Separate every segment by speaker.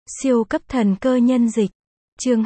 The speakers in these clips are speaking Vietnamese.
Speaker 1: Siêu cấp thần cơ nhân dịch. Chương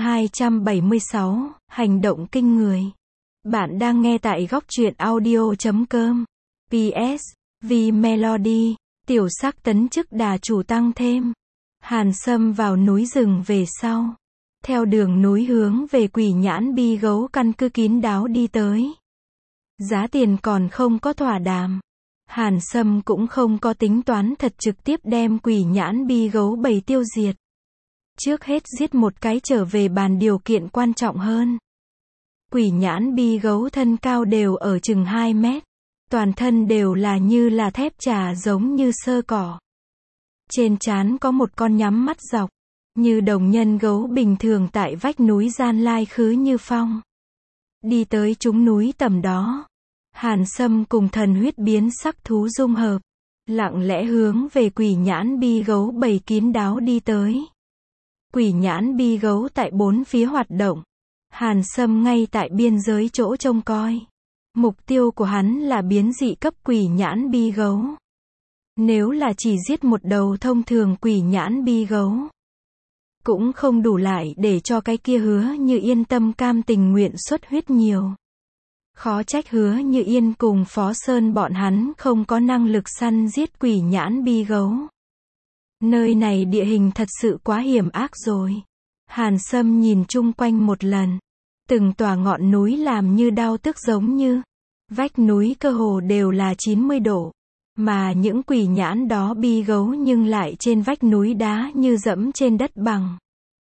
Speaker 1: 276, hành động kinh người. Bạn đang nghe tại góc truyện audio.com. PS, vì Melody, tiểu sắc tấn chức đà chủ tăng thêm. Hàn Sâm vào núi rừng về sau. Theo đường núi hướng về Quỷ Nhãn Bi Gấu căn cứ kín đáo đi tới. Giá tiền còn không có thỏa đàm. Hàn Sâm cũng không có tính toán thật trực tiếp đem Quỷ Nhãn Bi Gấu bầy tiêu diệt. Trước hết giết một cái trở về bàn điều kiện quan trọng hơn. Quỷ Nhãn Bi Gấu thân cao đều ở chừng 2 mét. Toàn thân đều là như là thép trà giống như sơ cỏ. Trên trán có một con nhắm mắt dọc. Như đồng nhân gấu bình thường tại vách núi gian lai khứ như phong. Đi tới trúng núi tầm đó. Hàn Sâm cùng thần huyết biến sắc thú dung hợp. Lặng lẽ hướng về Quỷ Nhãn Bi Gấu bầy kín đáo đi tới. Quỷ Nhãn Bi Gấu tại bốn phía hoạt động. Hàn Sâm ngay tại biên giới chỗ trông coi. Mục tiêu của hắn là biến dị cấp Quỷ Nhãn Bi Gấu. Nếu là chỉ giết một đầu thông thường Quỷ Nhãn Bi Gấu, cũng không đủ lại để cho cái kia Hứa Như Yên tâm cam tình nguyện xuất huyết nhiều. Khó trách Hứa Như Yên cùng Phó Sơn bọn hắn không có năng lực săn giết Quỷ Nhãn Bi Gấu. Nơi này địa hình thật sự quá hiểm ác rồi. Hàn Sâm nhìn chung quanh một lần. Từng tòa ngọn núi làm như đao tức giống như. Vách núi cơ hồ đều là 90 độ. Mà những quỷ nhãn đó bi gấu nhưng lại trên vách núi đá như dẫm trên đất bằng.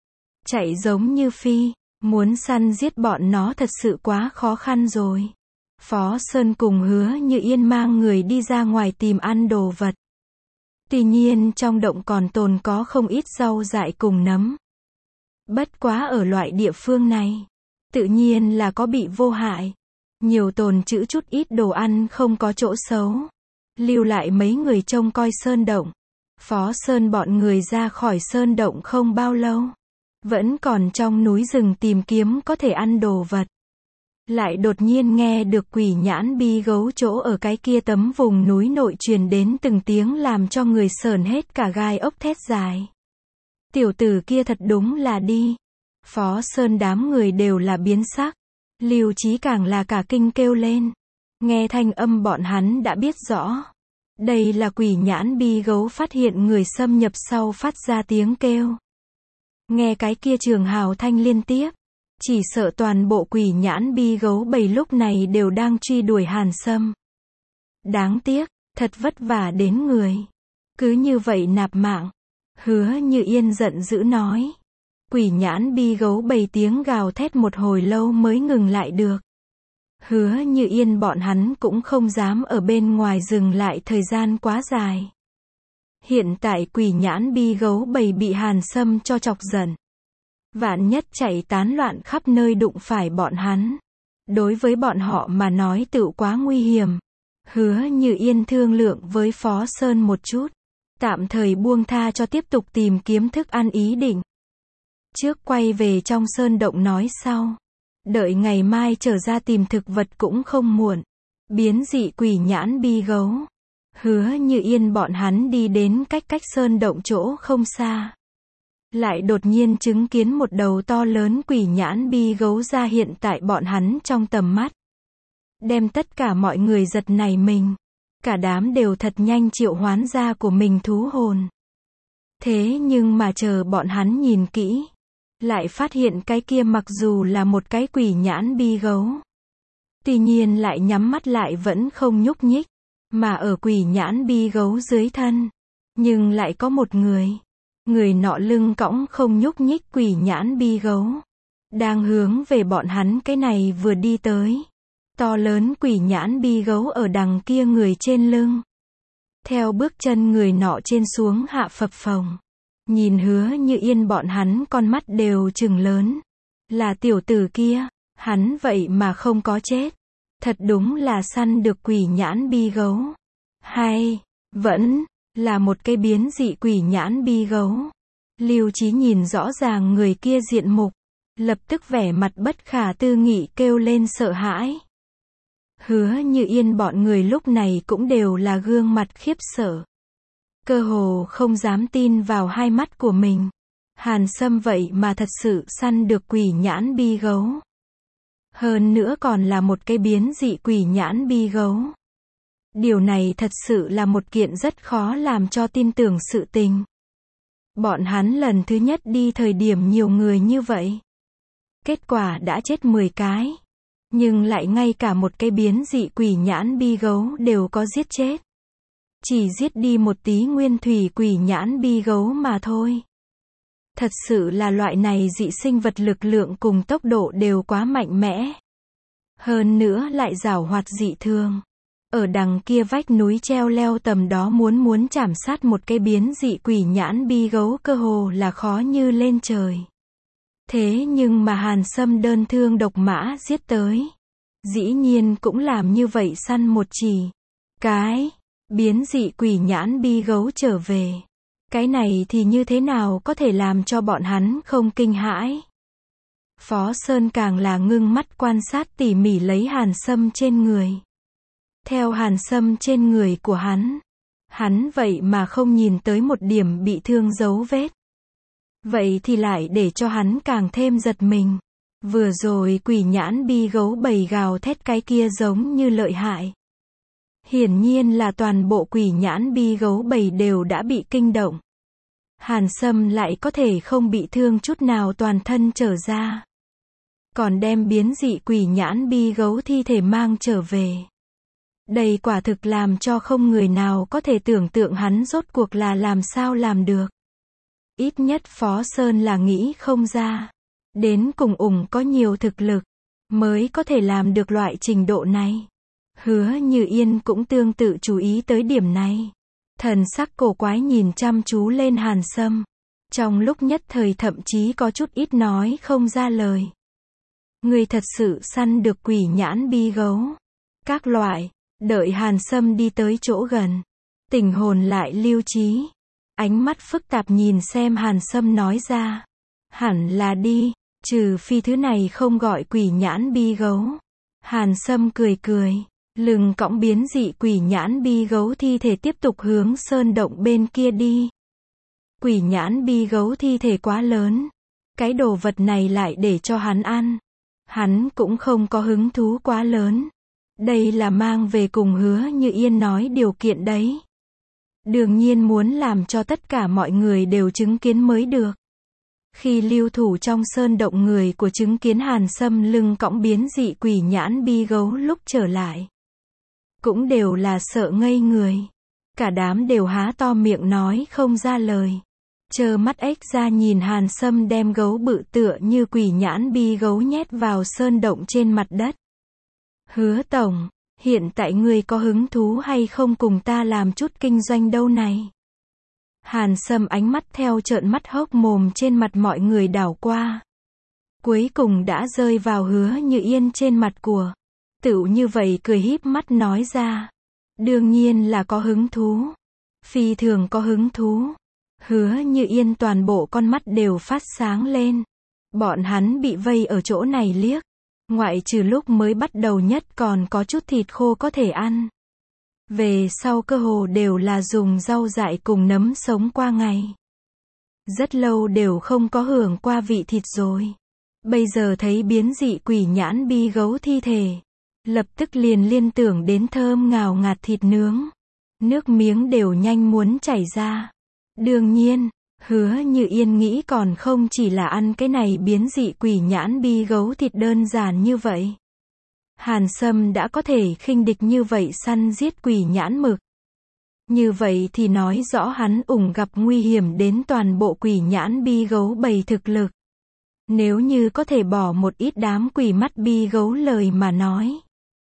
Speaker 1: Chạy giống như phi. Muốn săn giết bọn nó thật sự quá khó khăn rồi. Phó Sơn cùng Hứa Như Yên mang người đi ra ngoài tìm ăn đồ vật. Tuy nhiên trong động còn tồn có không ít rau dại cùng nấm. Bất quá ở loại địa phương này, tự nhiên là có bị vô hại. Nhiều tồn trữ chút ít đồ ăn không có chỗ xấu. Lưu lại mấy người trông coi sơn động. Phó Sơn bọn người ra khỏi sơn động không bao lâu. Vẫn còn trong núi rừng tìm kiếm có thể ăn đồ vật. Lại đột nhiên nghe được Quỷ Nhãn Bi Gấu chỗ ở cái kia tấm vùng núi nội truyền đến từng tiếng làm cho người sởn hết cả gai ốc thét dài. Tiểu tử kia thật đúng là đi. Phó Sơn đám người đều là biến sắc. Lưu Chí càng là cả kinh kêu lên. Nghe thanh âm bọn hắn đã biết rõ. Đây là Quỷ Nhãn Bi Gấu phát hiện người xâm nhập sau phát ra tiếng kêu. Nghe cái kia trường hào thanh liên tiếp. Chỉ sợ toàn bộ Quỷ Nhãn Bi Gấu bầy lúc này đều đang truy đuổi Hàn Sâm. Đáng tiếc, thật vất vả đến người. Cứ như vậy nạp mạng. Hứa Như Yên giận dữ nói. Quỷ Nhãn Bi Gấu bầy tiếng gào thét một hồi lâu mới ngừng lại được. Hứa Như Yên bọn hắn cũng không dám ở bên ngoài dừng lại thời gian quá dài. Hiện tại Quỷ Nhãn Bi Gấu bầy bị Hàn Sâm cho chọc giận. Vạn nhất chạy tán loạn khắp nơi đụng phải bọn hắn. Đối với bọn họ mà nói tựu quá nguy hiểm. Hứa Như Yên thương lượng với Phó Sơn một chút. Tạm thời buông tha cho tiếp tục tìm kiếm thức ăn ý định. Trước quay về trong sơn động nói sau. Đợi ngày mai trở ra tìm thực vật cũng không muộn. Biến dị Quỷ Nhãn Bi Gấu. Hứa Như Yên bọn hắn đi đến cách sơn động chỗ không xa. Lại đột nhiên chứng kiến một đầu to lớn Quỷ Nhãn Bi Gấu ra hiện tại bọn hắn trong tầm mắt. Đem tất cả mọi người giật nảy mình. Cả đám đều thật nhanh triệu hoán ra của mình thú hồn. Thế nhưng mà chờ bọn hắn nhìn kỹ. Lại phát hiện cái kia mặc dù là một cái Quỷ Nhãn Bi Gấu. Tuy nhiên lại nhắm mắt lại vẫn không nhúc nhích. Mà ở Quỷ Nhãn Bi Gấu dưới thân. Nhưng lại có một người. Người nọ lưng cõng không nhúc nhích Quỷ Nhãn Bi Gấu. Đang hướng về bọn hắn cái này vừa đi tới. To lớn Quỷ Nhãn Bi Gấu ở đằng kia người trên lưng. Theo bước chân người nọ trên xuống hạ phập phồng. Nhìn Hứa Như Yên bọn hắn con mắt đều trừng lớn. Là tiểu tử kia, hắn vậy mà không có chết. Thật đúng là săn được Quỷ Nhãn Bi Gấu. Hay, vẫn là một cái biến dị Quỷ Nhãn Bi Gấu. Lưu Chí nhìn rõ ràng người kia diện mục. Lập tức vẻ mặt bất khả tư nghị kêu lên sợ hãi. Hứa Như Yên bọn người lúc này cũng đều là gương mặt khiếp sợ. Cơ hồ không dám tin vào hai mắt của mình. Hàn Sâm vậy mà thật sự săn được quỷ nhãn bi gấu. Hơn nữa còn là một cái biến dị quỷ nhãn bi gấu. Điều này thật sự là một kiện rất khó làm cho tin tưởng sự tình. Bọn hắn lần thứ nhất đi thời điểm nhiều người như vậy. Kết quả đã chết 10 cái. Nhưng lại ngay cả một cái biến dị quỷ nhãn bi gấu đều có giết chết. Chỉ giết đi một tí nguyên thủy quỷ nhãn bi gấu mà thôi. Thật sự là loại này dị sinh vật lực lượng cùng tốc độ đều quá mạnh mẽ. Hơn nữa lại giảo hoạt dị thường. Ở đằng kia vách núi treo leo tầm đó muốn chảm sát một cái biến dị quỷ nhãn bi gấu cơ hồ là khó như lên trời. Thế nhưng mà Hàn Sâm đơn thương độc mã giết tới. Dĩ nhiên cũng làm như vậy săn một chỉ. Cái biến dị quỷ nhãn bi gấu trở về. Cái này thì như thế nào có thể làm cho bọn hắn không kinh hãi. Phó Sơn càng là ngưng mắt quan sát tỉ mỉ lấy Hàn Sâm trên người. Theo Hàn Sâm trên người của hắn vậy mà không nhìn tới một điểm bị thương dấu vết. Vậy thì lại để cho hắn càng thêm giật mình. Vừa rồi quỷ nhãn bi gấu bầy gào thét cái kia giống như lợi hại. Hiển nhiên là toàn bộ quỷ nhãn bi gấu bầy đều đã bị kinh động. Hàn Sâm lại có thể không bị thương chút nào toàn thân trở ra. Còn đem biến dị quỷ nhãn bi gấu thi thể mang trở về. Đây quả thực làm cho không người nào có thể tưởng tượng hắn rốt cuộc là làm sao làm được. Ít nhất Phó Sơn là nghĩ không ra. Đến cùng có nhiều thực lực, mới có thể làm được loại trình độ này. Hứa Như Yên cũng tương tự chú ý tới điểm này. Thần sắc cổ quái nhìn chăm chú lên Hàn Sâm. Trong lúc nhất thời thậm chí có chút ít nói không ra lời. Người thật sự săn được quỷ nhãn bi gấu. Các loại, đợi Hàn Sâm đi tới chỗ gần. Tỉnh hồn lại lưu trí. Ánh mắt phức tạp nhìn xem Hàn Sâm nói ra. Hẳn là đi, trừ phi thứ này không gọi quỷ nhãn bi gấu. Hàn Sâm cười cười. Lưng cõng biến dị quỷ nhãn bi gấu thi thể tiếp tục hướng sơn động bên kia đi. Quỷ nhãn bi gấu thi thể quá lớn. Cái đồ vật này lại để cho hắn ăn. Hắn cũng không có hứng thú quá lớn. Đây là mang về cùng Hứa Như Yên nói điều kiện đấy. Đương nhiên muốn làm cho tất cả mọi người đều chứng kiến mới được. Khi lưu thủ trong sơn động người của chứng kiến Hàn Sâm lưng cõng biến dị quỷ nhãn bi gấu lúc trở lại. Cũng đều là sợ ngây người. Cả đám đều há to miệng nói không ra lời. Trơ mắt ếch ra nhìn Hàn Sâm đem gấu bự tựa như quỷ nhãn bi gấu nhét vào sơn động trên mặt đất. Hứa tổng, hiện tại ngươi có hứng thú hay không cùng ta làm chút kinh doanh đâu này? Hàn Sâm ánh mắt theo trợn mắt hốc mồm trên mặt mọi người đảo qua. Cuối cùng đã rơi vào Hứa Như Yên trên mặt của. Tựu như vậy cười híp mắt nói ra. Đương nhiên là có hứng thú. Phi thường có hứng thú. Hứa Như Yên toàn bộ con mắt đều phát sáng lên. Bọn hắn bị vây ở chỗ này liếc. Ngoại trừ lúc mới bắt đầu nhất còn có chút thịt khô có thể ăn. Về sau cơ hồ đều là dùng rau dại cùng nấm sống qua ngày. Rất lâu đều không có hưởng qua vị thịt rồi. Bây giờ thấy biến dị quỷ nhãn bi gấu thi thể. Lập tức liền liên tưởng đến thơm ngào ngạt thịt nướng. Nước miếng đều nhanh muốn chảy ra. Đương nhiên, Hứa Như Yên nghĩ còn không chỉ là ăn cái này biến dị quỷ nhãn bi gấu thịt đơn giản như vậy. Hàn Sâm đã có thể khinh địch như vậy săn giết quỷ nhãn mực. Như vậy thì nói rõ hắn gặp nguy hiểm đến toàn bộ quỷ nhãn bi gấu bầy thực lực. Nếu như có thể bỏ một ít đám quỷ mắt bi gấu lời mà nói.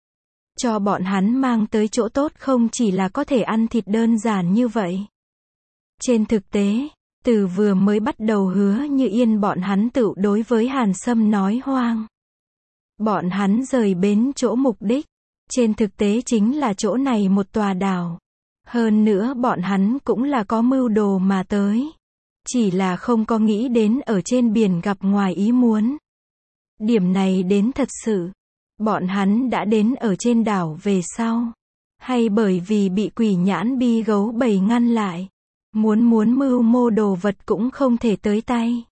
Speaker 1: Cho bọn hắn mang tới chỗ tốt không chỉ là có thể ăn thịt đơn giản như vậy. Trên thực tế, từ vừa mới bắt đầu Hứa Như Yên bọn hắn tự đối với Hàn Sâm nói hoang. Bọn hắn rời bến chỗ mục đích. Trên thực tế chính là chỗ này một tòa đảo. Hơn nữa bọn hắn cũng là có mưu đồ mà tới. Chỉ là không có nghĩ đến ở trên biển gặp ngoài ý muốn. Điểm này đến thật sự. Bọn hắn đã đến ở trên đảo về sau. Hay bởi vì bị quỷ nhãn bi gấu bầy ngăn lại. Muốn mưu mô đồ vật cũng không thể tới tay.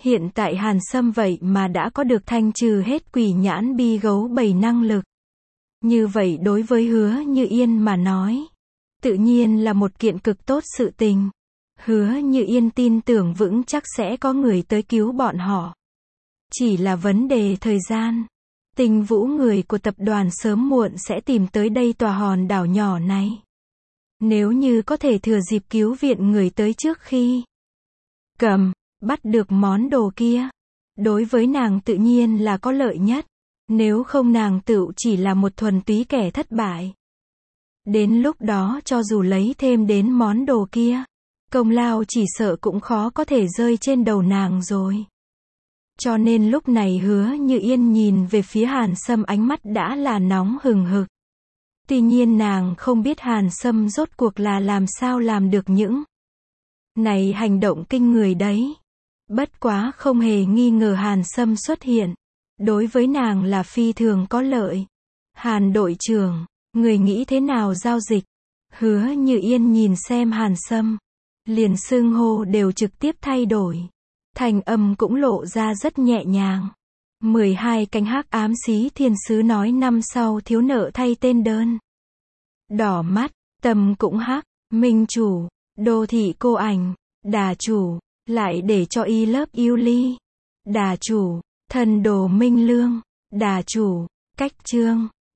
Speaker 1: Hiện tại Hàn Sâm vậy mà đã có được thanh trừ hết quỷ nhãn bi gấu 7 năng lực. Như vậy đối với Hứa Như Yên mà nói, tự nhiên là một kiện cực tốt sự tình. Hứa Như Yên tin tưởng vững chắc sẽ có người tới cứu bọn họ. Chỉ là vấn đề thời gian. Tinh Vũ người của tập đoàn sớm muộn sẽ tìm tới đây tòa hòn đảo nhỏ này. Nếu như có thể thừa dịp cứu viện người tới trước khi bắt được món đồ kia, đối với nàng tự nhiên là có lợi nhất. Nếu không nàng tựu chỉ là một thuần túy kẻ thất bại. Đến lúc đó cho dù lấy thêm đến món đồ kia, công lao chỉ sợ cũng khó có thể rơi trên đầu nàng rồi. Cho nên lúc này Hứa Như Yên nhìn về phía Hàn Sâm ánh mắt đã là nóng hừng hực. Tuy nhiên nàng không biết Hàn Sâm rốt cuộc là làm sao làm được những này hành động kinh người đấy. Bất quá không hề nghi ngờ Hàn Sâm xuất hiện. Đối với nàng là phi thường có lợi. Hàn đội trưởng, người nghĩ thế nào giao dịch? Hứa Như Yên nhìn xem Hàn Sâm. Liền xưng hô đều trực tiếp thay đổi. Thành âm cũng lộ ra rất nhẹ nhàng. 12 cánh hắc ám xí thiên sứ nói năm sau thiếu nợ thay tên đơn. Đỏ mắt, tâm cũng hắc, minh chủ, đô thị cô ảnh, đà chủ, lại để cho y lớp yêu ly. Đà chủ, thần đồ minh lương, đà chủ, cách chương.